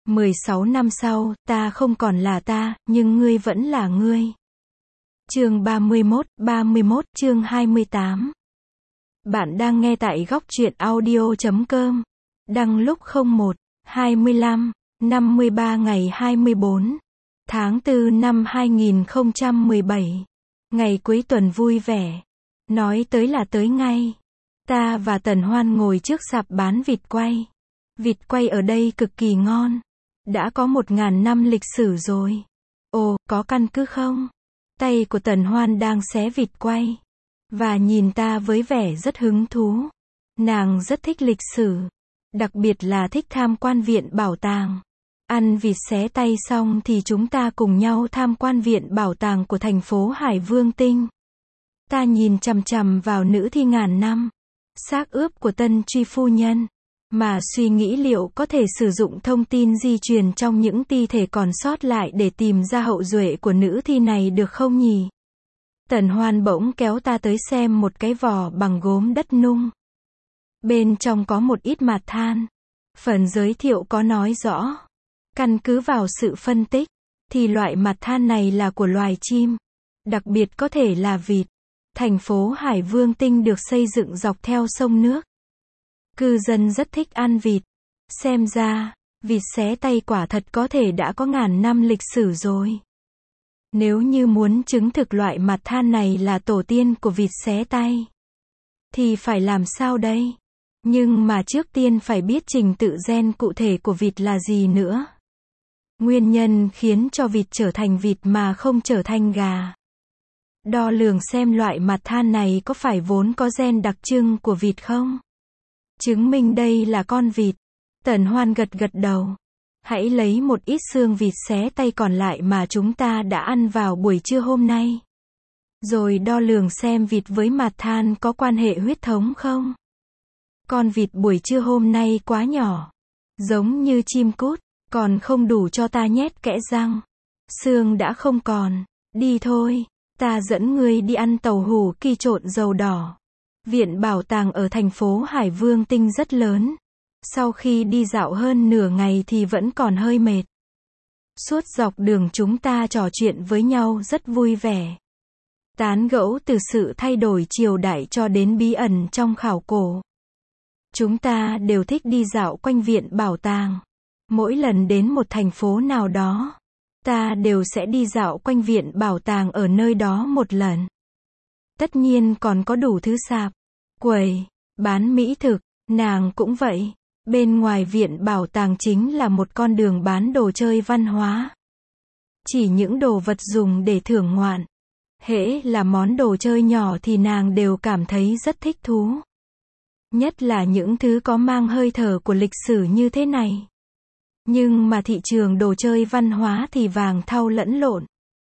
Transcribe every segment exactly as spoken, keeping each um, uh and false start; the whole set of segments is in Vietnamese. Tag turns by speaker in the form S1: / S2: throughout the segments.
S1: mười sáu năm sau, ta không còn là ta, nhưng ngươi vẫn là ngươi. Chương ba mươi mốt, ba mươi mốt, chương hai mươi tám. Bạn đang nghe tại góc truyện audio chấm com. Đăng lúc không một, hai mươi lăm, năm mươi ba ngày hai mươi bốn, tháng tư năm hai nghìn không trăm mười bảy. Ngày cuối tuần vui vẻ. Nói tới là tới ngay. Ta và Tần Hoan ngồi trước sạp bán vịt quay. Vịt quay ở đây cực kỳ ngon. Đã có một ngàn năm lịch sử rồi. Ồ, có căn cứ không? Tay của Tần Hoan đang xé vịt quay. Và nhìn ta với vẻ rất hứng thú. Nàng rất thích lịch sử. Đặc biệt là thích tham quan viện bảo tàng. Ăn vịt xé tay xong thì chúng ta cùng nhau tham quan viện bảo tàng của thành phố Hải Vương Tinh. Ta nhìn chằm chằm vào nữ thi ngàn năm. Xác ướp của Tân Truy phu nhân. Mà suy nghĩ liệu có thể sử dụng thông tin di truyền trong những thi thể còn sót lại để tìm ra hậu duệ của nữ thi này được không nhỉ? Tần Hoan bỗng kéo ta tới xem một cái vỏ bằng gốm đất nung. Bên trong có một ít mạt than. Phần giới thiệu có nói rõ. Căn cứ vào sự phân tích, thì loại mạt than này là của loài chim. Đặc biệt có thể là vịt. Thành phố Hải Vương Tinh được xây dựng dọc theo sông nước. Cư dân rất thích ăn vịt. Xem ra, vịt xé tay quả thật có thể đã có ngàn năm lịch sử rồi. Nếu như muốn chứng thực loại mạt than này là tổ tiên của vịt xé tay, thì phải làm sao đây? Nhưng mà trước tiên phải biết trình tự gen cụ thể của vịt là gì nữa. Nguyên nhân khiến cho vịt trở thành vịt mà không trở thành gà. Đo lường xem loại mạt than này có phải vốn có gen đặc trưng của vịt không? Chứng minh đây là con vịt. Tần Hoan gật gật đầu. Hãy lấy một ít xương vịt xé tay còn lại mà chúng ta đã ăn vào buổi trưa hôm nay. Rồi đo lường xem vịt với mạt than có quan hệ huyết thống không? Con vịt buổi trưa hôm nay quá nhỏ. Giống như chim cút, còn không đủ cho ta nhét kẽ răng. Xương đã không còn. Đi thôi, ta dẫn ngươi đi ăn tàu hủ kỳ trộn dầu đỏ. Viện bảo tàng ở thành phố Hải Vương Tinh rất lớn. Sau khi đi dạo hơn nửa ngày thì vẫn còn hơi mệt. Suốt dọc đường chúng ta trò chuyện với nhau rất vui vẻ. Tán gẫu từ sự thay đổi triều đại cho đến bí ẩn trong khảo cổ. Chúng ta đều thích đi dạo quanh viện bảo tàng. Mỗi lần đến một thành phố nào đó, ta đều sẽ đi dạo quanh viện bảo tàng ở nơi đó một lần. Tất nhiên còn có đủ thứ sạp, quầy, bán mỹ thực, nàng cũng vậy. Bên ngoài viện bảo tàng chính là một con đường bán đồ chơi văn hóa. Chỉ những đồ vật dùng để thưởng ngoạn. Hễ là món đồ chơi nhỏ thì nàng đều cảm thấy rất thích thú. Nhất là những thứ có mang hơi thở của lịch sử như thế này. Nhưng mà thị trường đồ chơi văn hóa thì vàng thau lẫn lộn.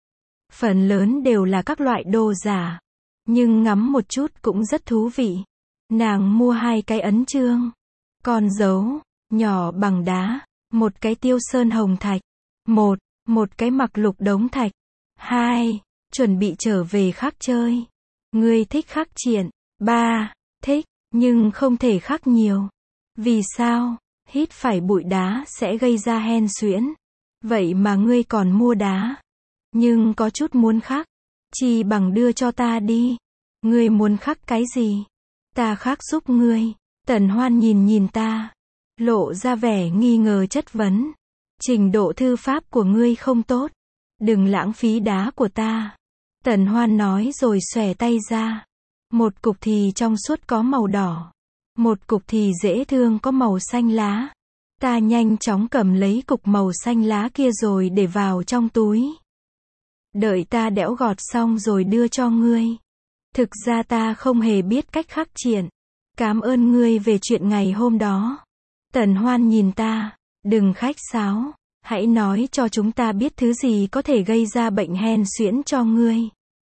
S1: Phần lớn đều là các loại đồ giả. Nhưng ngắm một chút cũng rất thú vị. Nàng mua hai cái ấn chương. Con dấu, nhỏ bằng đá. Một cái tiêu sơn hồng thạch. Một, một cái mặc lục đống thạch. Hai, chuẩn bị trở về khắc chơi. Ngươi thích khắc triện. Ba, thích, nhưng không thể khắc nhiều. Vì sao? Hít phải bụi đá sẽ gây ra hen suyễn. Vậy mà ngươi còn mua đá. Nhưng có chút muốn khắc. Chi bằng đưa cho ta đi. Ngươi muốn khắc cái gì? Ta khắc giúp ngươi. Tần Hoan nhìn nhìn ta. Lộ ra vẻ nghi ngờ chất vấn. Trình độ thư pháp của ngươi không tốt. Đừng lãng phí đá của ta. Tần Hoan nói rồi xòe tay ra. Một cục thì trong suốt có màu đỏ. Một cục thì dễ thương có màu xanh lá. Ta nhanh chóng cầm lấy cục màu xanh lá kia rồi để vào trong túi. Đợi ta đẽo gọt xong rồi đưa cho ngươi. Thực ra ta không hề biết cách khắc triện. Cảm ơn ngươi về chuyện ngày hôm đó. Tần Hoan nhìn ta. Đừng khách sáo. Hãy nói cho chúng ta biết thứ gì có thể gây ra bệnh hen suyễn cho ngươi.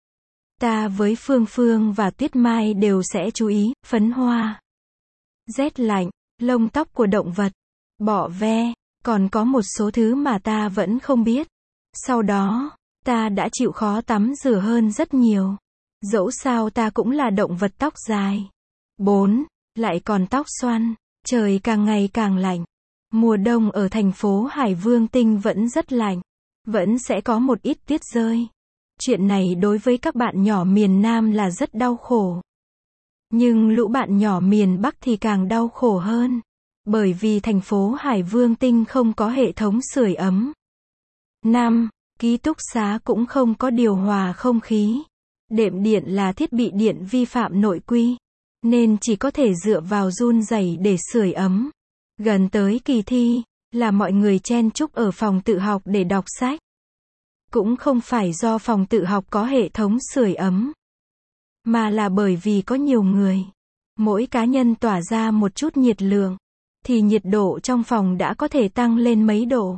S1: Ta với Phương Phương và Tuyết Mai đều sẽ chú ý. Phấn hoa. Rét lạnh. Lông tóc của động vật. Bọ ve. Còn có một số thứ mà ta vẫn không biết. Sau đó, ta đã chịu khó tắm rửa hơn rất nhiều. Dẫu sao ta cũng là động vật tóc dài. Bốn. Lại còn tóc xoăn. Trời càng ngày càng lạnh. Mùa đông ở thành phố Hải Vương Tinh vẫn rất lạnh. Vẫn sẽ có một ít tuyết rơi. Chuyện này đối với các bạn nhỏ miền Nam là rất đau khổ. Nhưng lũ bạn nhỏ miền Bắc thì càng đau khổ hơn. Bởi vì thành phố Hải Vương Tinh không có hệ thống sưởi ấm. năm. Ký túc xá cũng không có điều hòa không khí. Đệm điện là thiết bị điện vi phạm nội quy. Nên chỉ có thể dựa vào run rẩy để sưởi ấm. Gần tới kỳ thi, là mọi người chen chúc ở phòng tự học để đọc sách. Cũng không phải do phòng tự học có hệ thống sưởi ấm. Mà là bởi vì có nhiều người. Mỗi cá nhân tỏa ra một chút nhiệt lượng. Thì nhiệt độ trong phòng đã có thể tăng lên mấy độ.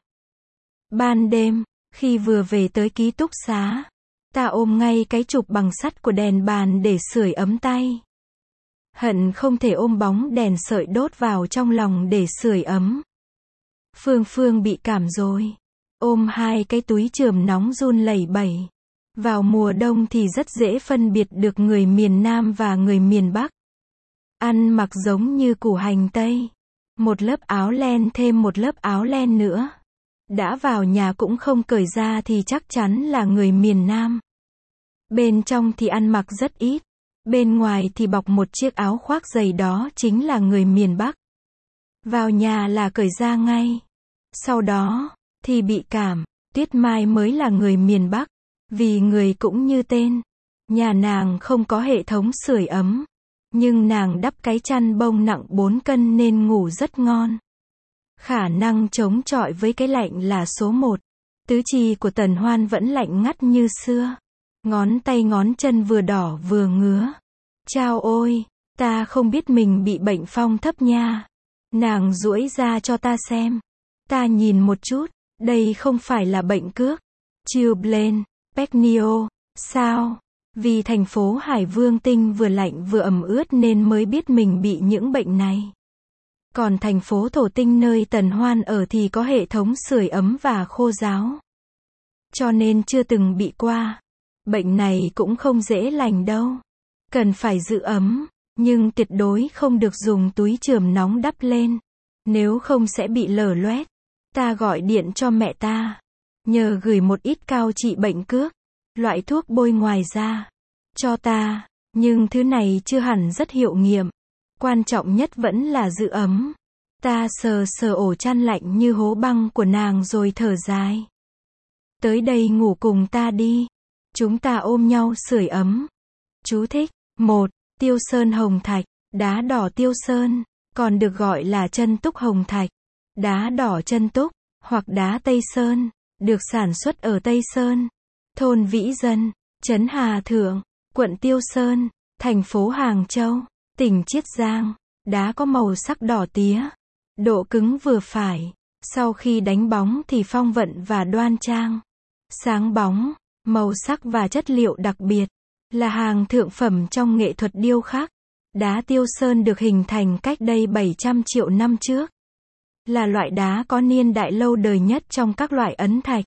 S1: Ban đêm, khi vừa về tới ký túc xá, ta ôm ngay cái chụp bằng sắt của đèn bàn để sưởi ấm tay. Hận không thể ôm bóng đèn sợi đốt vào trong lòng để sưởi ấm. Phương Phương bị cảm rồi. Ôm hai cái túi chườm nóng run lẩy bẩy. Vào mùa đông thì rất dễ phân biệt được người miền Nam và người miền Bắc. Ăn mặc giống như củ hành tây. Một lớp áo len thêm một lớp áo len nữa. Đã vào nhà cũng không cởi ra thì chắc chắn là người miền Nam. Bên trong thì ăn mặc rất ít. Bên ngoài thì bọc một chiếc áo khoác dày, đó chính là người miền Bắc. Vào nhà là cởi ra ngay. Sau đó, thì bị cảm. Tuyết Mai mới là người miền Bắc. Vì người cũng như tên. Nhà nàng không có hệ thống sưởi ấm. Nhưng nàng đắp cái chăn bông nặng bốn cân nên ngủ rất ngon. Khả năng chống chọi với cái lạnh là số một. Tứ chi của Tần Hoan vẫn lạnh ngắt như xưa. Ngón tay ngón chân vừa đỏ vừa ngứa. Chao ôi, ta không biết mình bị bệnh phong thấp nha. Nàng duỗi ra cho ta xem. Ta nhìn một chút, đây không phải là bệnh cước. Chilblain, Pecnio, sao? Vì thành phố Hải Vương Tinh vừa lạnh vừa ẩm ướt nên mới biết mình bị những bệnh này. Còn thành phố Thổ Tinh nơi Tần Hoan ở thì có hệ thống sưởi ấm và khô ráo. Cho nên chưa từng bị qua. Bệnh này cũng không dễ lành đâu. Cần phải giữ ấm, nhưng tuyệt đối không được dùng túi chườm nóng đắp lên. Nếu không sẽ bị lở loét. Ta gọi điện cho mẹ ta. Nhờ gửi một ít cao trị bệnh cước. Loại thuốc bôi ngoài da. Cho ta. Nhưng thứ này chưa hẳn rất hiệu nghiệm. Quan trọng nhất vẫn là giữ ấm. Ta sờ sờ ổ chăn lạnh như hố băng của nàng rồi thở dài. Tới đây ngủ cùng ta đi. Chúng ta ôm nhau sưởi ấm. Chú thích. một. Tiêu sơn hồng thạch. Đá đỏ tiêu sơn. Còn được gọi là chân túc hồng thạch. Đá đỏ chân túc. Hoặc đá Tây Sơn. Được sản xuất ở Tây Sơn. Thôn Vĩ Dân. Trấn Hà Thượng. Quận Tiêu Sơn. Thành phố Hàng Châu. Tỉnh Chiết Giang. Đá có màu sắc đỏ tía. Độ cứng vừa phải. Sau khi đánh bóng thì phong vận và đoan trang. Sáng bóng. Màu sắc và chất liệu đặc biệt. Là hàng thượng phẩm trong nghệ thuật điêu khắc. Đá Tiêu Sơn được hình thành cách đây bảy trăm triệu năm trước. Là loại đá có niên đại lâu đời nhất trong các loại ấn thạch.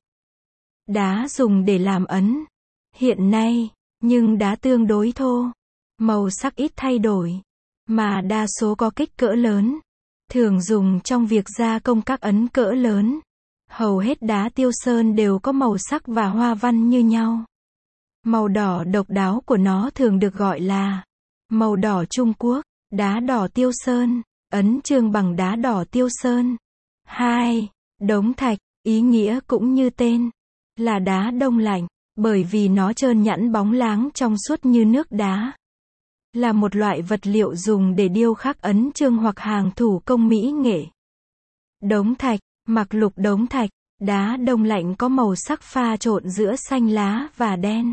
S1: Đá dùng để làm ấn. Hiện nay, nhưng đá tương đối thô. Màu sắc ít thay đổi. Mà đa số có kích cỡ lớn. Thường dùng trong việc gia công các ấn cỡ lớn. Hầu hết đá Tiêu Sơn đều có màu sắc và hoa văn như nhau. Màu đỏ độc đáo của nó thường được gọi là màu đỏ Trung Quốc, đá đỏ Tiêu Sơn, ấn chương bằng đá đỏ Tiêu Sơn. hai. Đống thạch, ý nghĩa cũng như tên, là đá đông lạnh, bởi vì nó trơn nhẵn bóng láng trong suốt như nước đá. Là một loại vật liệu dùng để điêu khắc ấn chương hoặc hàng thủ công mỹ nghệ. Đống thạch, mặc lục đống thạch, đá đông lạnh có màu sắc pha trộn giữa xanh lá và đen.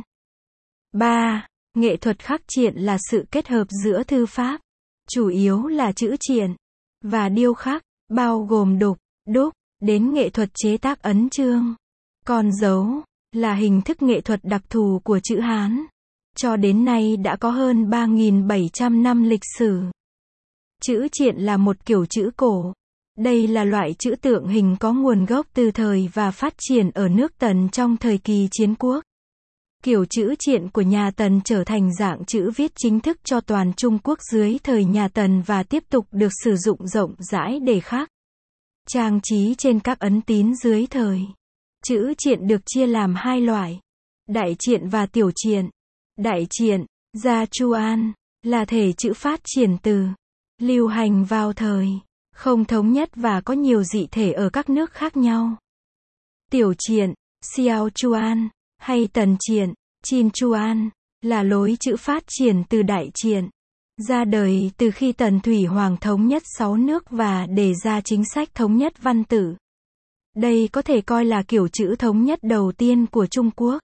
S1: ba. Nghệ thuật khắc triện là sự kết hợp giữa thư pháp, chủ yếu là chữ triện, và điêu khắc, bao gồm đục, đúc, đến nghệ thuật chế tác ấn chương. Con dấu, là hình thức nghệ thuật đặc thù của chữ Hán. Cho đến nay đã có hơn ba nghìn bảy trăm năm lịch sử. Chữ triện là một kiểu chữ cổ. Đây là loại chữ tượng hình có nguồn gốc từ thời và phát triển ở nước Tần trong thời kỳ chiến quốc. Kiểu chữ triện của nhà Tần trở thành dạng chữ viết chính thức cho toàn Trung Quốc dưới thời nhà Tần và tiếp tục được sử dụng rộng rãi để khắc. Trang trí trên các ấn tín dưới thời. Chữ triện được chia làm hai loại. Đại triện và tiểu triện. Đại triện, Gia Chu An, là thể chữ phát triển từ, lưu hành vào thời, không thống nhất và có nhiều dị thể ở các nước khác nhau. Tiểu triện, Xiao Chuan, hay Tần triện, Chin Chuan, là lối chữ phát triển từ đại triện, ra đời từ khi Tần Thủy Hoàng thống nhất sáu nước và đề ra chính sách thống nhất văn tự. Đây có thể coi là kiểu chữ thống nhất đầu tiên của Trung Quốc.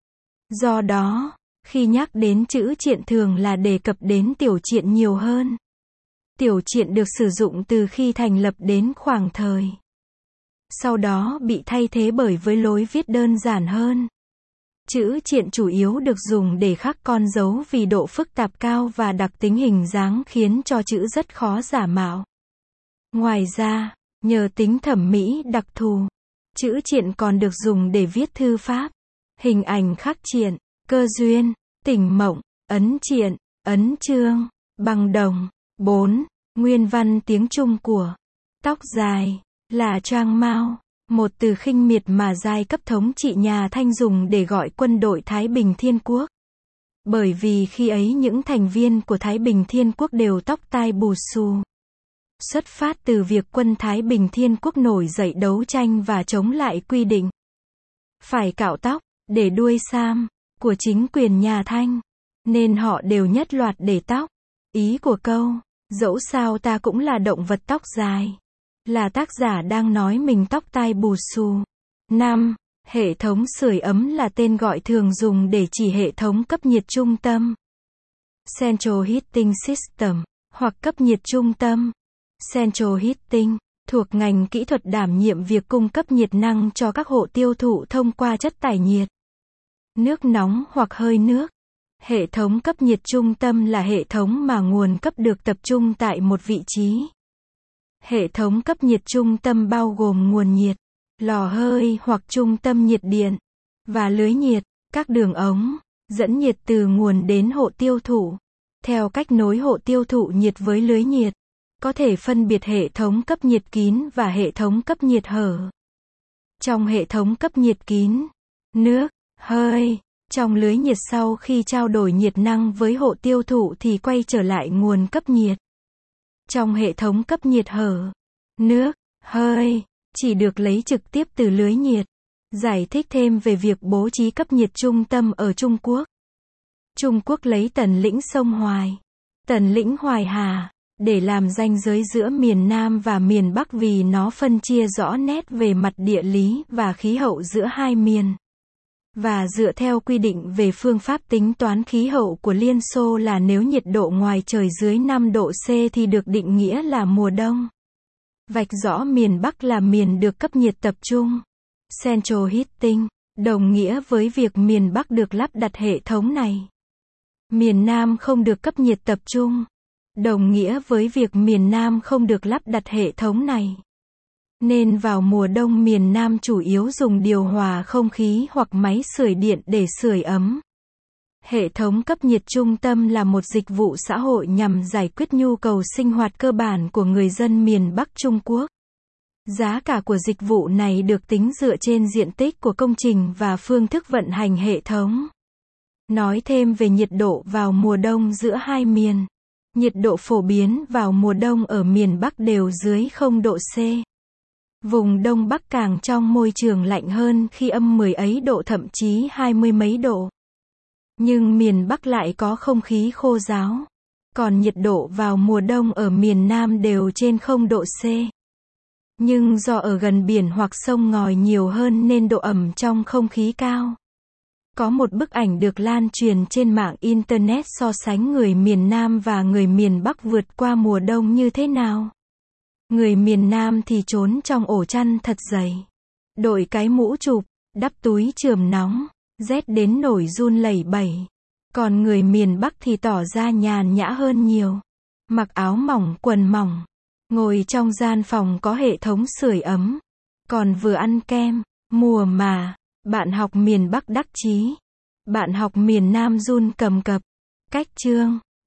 S1: Do đó, khi nhắc đến chữ triện thường là đề cập đến tiểu triện nhiều hơn. Tiểu triện được sử dụng từ khi thành lập đến khoảng thời. Sau đó bị thay thế bởi với lối viết đơn giản hơn. Chữ triện chủ yếu được dùng để khắc con dấu vì độ phức tạp cao và đặc tính hình dáng khiến cho chữ rất khó giả mạo. Ngoài ra, nhờ tính thẩm mỹ đặc thù, chữ triện còn được dùng để viết thư pháp, hình ảnh khắc triện, cơ duyên, tỉnh mộng, ấn triện, ấn chương, bằng đồng. bốn. Nguyên văn tiếng Trung của tóc dài là Trang Mao, một từ khinh miệt mà giai cấp thống trị nhà Thanh dùng để gọi quân đội Thái Bình Thiên Quốc. Bởi vì khi ấy những thành viên của Thái Bình Thiên Quốc đều tóc tai bù xù. Xuất phát từ việc quân Thái Bình Thiên Quốc nổi dậy đấu tranh và chống lại quy định phải cạo tóc, để đuôi sam, của chính quyền nhà Thanh, nên họ đều nhất loạt để tóc. Ý của câu, dẫu sao ta cũng là động vật tóc dài, là tác giả đang nói mình tóc tai bù xù. năm. Hệ thống sưởi ấm là tên gọi thường dùng để chỉ hệ thống cấp nhiệt trung tâm. Central Heating System, hoặc cấp nhiệt trung tâm. Central Heating, thuộc ngành kỹ thuật đảm nhiệm việc cung cấp nhiệt năng cho các hộ tiêu thụ thông qua chất tải nhiệt, nước nóng hoặc hơi nước. Hệ thống cấp nhiệt trung tâm là hệ thống mà nguồn cấp được tập trung tại một vị trí. Hệ thống cấp nhiệt trung tâm bao gồm nguồn nhiệt, lò hơi hoặc trung tâm nhiệt điện, và lưới nhiệt, các đường ống, dẫn nhiệt từ nguồn đến hộ tiêu thụ. Theo cách nối hộ tiêu thụ nhiệt với lưới nhiệt, có thể phân biệt hệ thống cấp nhiệt kín và hệ thống cấp nhiệt hở. Trong hệ thống cấp nhiệt kín, nước, hơi, trong lưới nhiệt sau khi trao đổi nhiệt năng với hộ tiêu thụ thì quay trở lại nguồn cấp nhiệt. Trong hệ thống cấp nhiệt hở, nước, hơi, chỉ được lấy trực tiếp từ lưới nhiệt. Giải thích thêm về việc bố trí cấp nhiệt trung tâm ở Trung Quốc. Trung Quốc lấy tần lĩnh sông Hoài, tần lĩnh Hoài Hà, để làm ranh giới giữa miền Nam và miền Bắc vì nó phân chia rõ nét về mặt địa lý và khí hậu giữa hai miền. Và dựa theo quy định về phương pháp tính toán khí hậu của Liên Xô là nếu nhiệt độ ngoài trời dưới năm độ C thì được định nghĩa là mùa đông. Vạch rõ miền Bắc là miền được cấp nhiệt tập trung. Central Heating, đồng nghĩa với việc miền Bắc được lắp đặt hệ thống này. Miền Nam không được cấp nhiệt tập trung, đồng nghĩa với việc miền Nam không được lắp đặt hệ thống này. Nên vào mùa đông miền Nam chủ yếu dùng điều hòa không khí hoặc máy sưởi điện để sưởi ấm. Hệ thống cấp nhiệt trung tâm là một dịch vụ xã hội nhằm giải quyết nhu cầu sinh hoạt cơ bản của người dân miền Bắc Trung Quốc. Giá cả của dịch vụ này được tính dựa trên diện tích của công trình và phương thức vận hành hệ thống. Nói thêm về nhiệt độ vào mùa đông giữa hai miền. Nhiệt độ phổ biến vào mùa đông ở miền Bắc đều dưới không độ C. Vùng Đông Bắc càng trong môi trường lạnh hơn khi âm mười ấy độ thậm chí hai mươi mấy độ. Nhưng miền Bắc lại có không khí khô ráo. Còn nhiệt độ vào mùa đông ở miền Nam đều trên không độ C. Nhưng do ở gần biển hoặc sông ngòi nhiều hơn nên độ ẩm trong không khí cao. Có một bức ảnh được lan truyền trên mạng Internet so sánh người miền Nam và người miền Bắc vượt qua mùa đông như thế nào. Người miền Nam thì trốn trong ổ chăn thật dày, đội cái mũ chụp, đắp túi chườm nóng, rét đến nổi run lẩy bẩy. Còn người miền Bắc thì tỏ ra nhàn nhã hơn nhiều, mặc áo mỏng quần mỏng, ngồi trong gian phòng có hệ thống sưởi ấm, còn vừa ăn kem. Mùa mà, bạn học miền Bắc đắc chí, bạn học miền Nam run cầm cập. Cách chương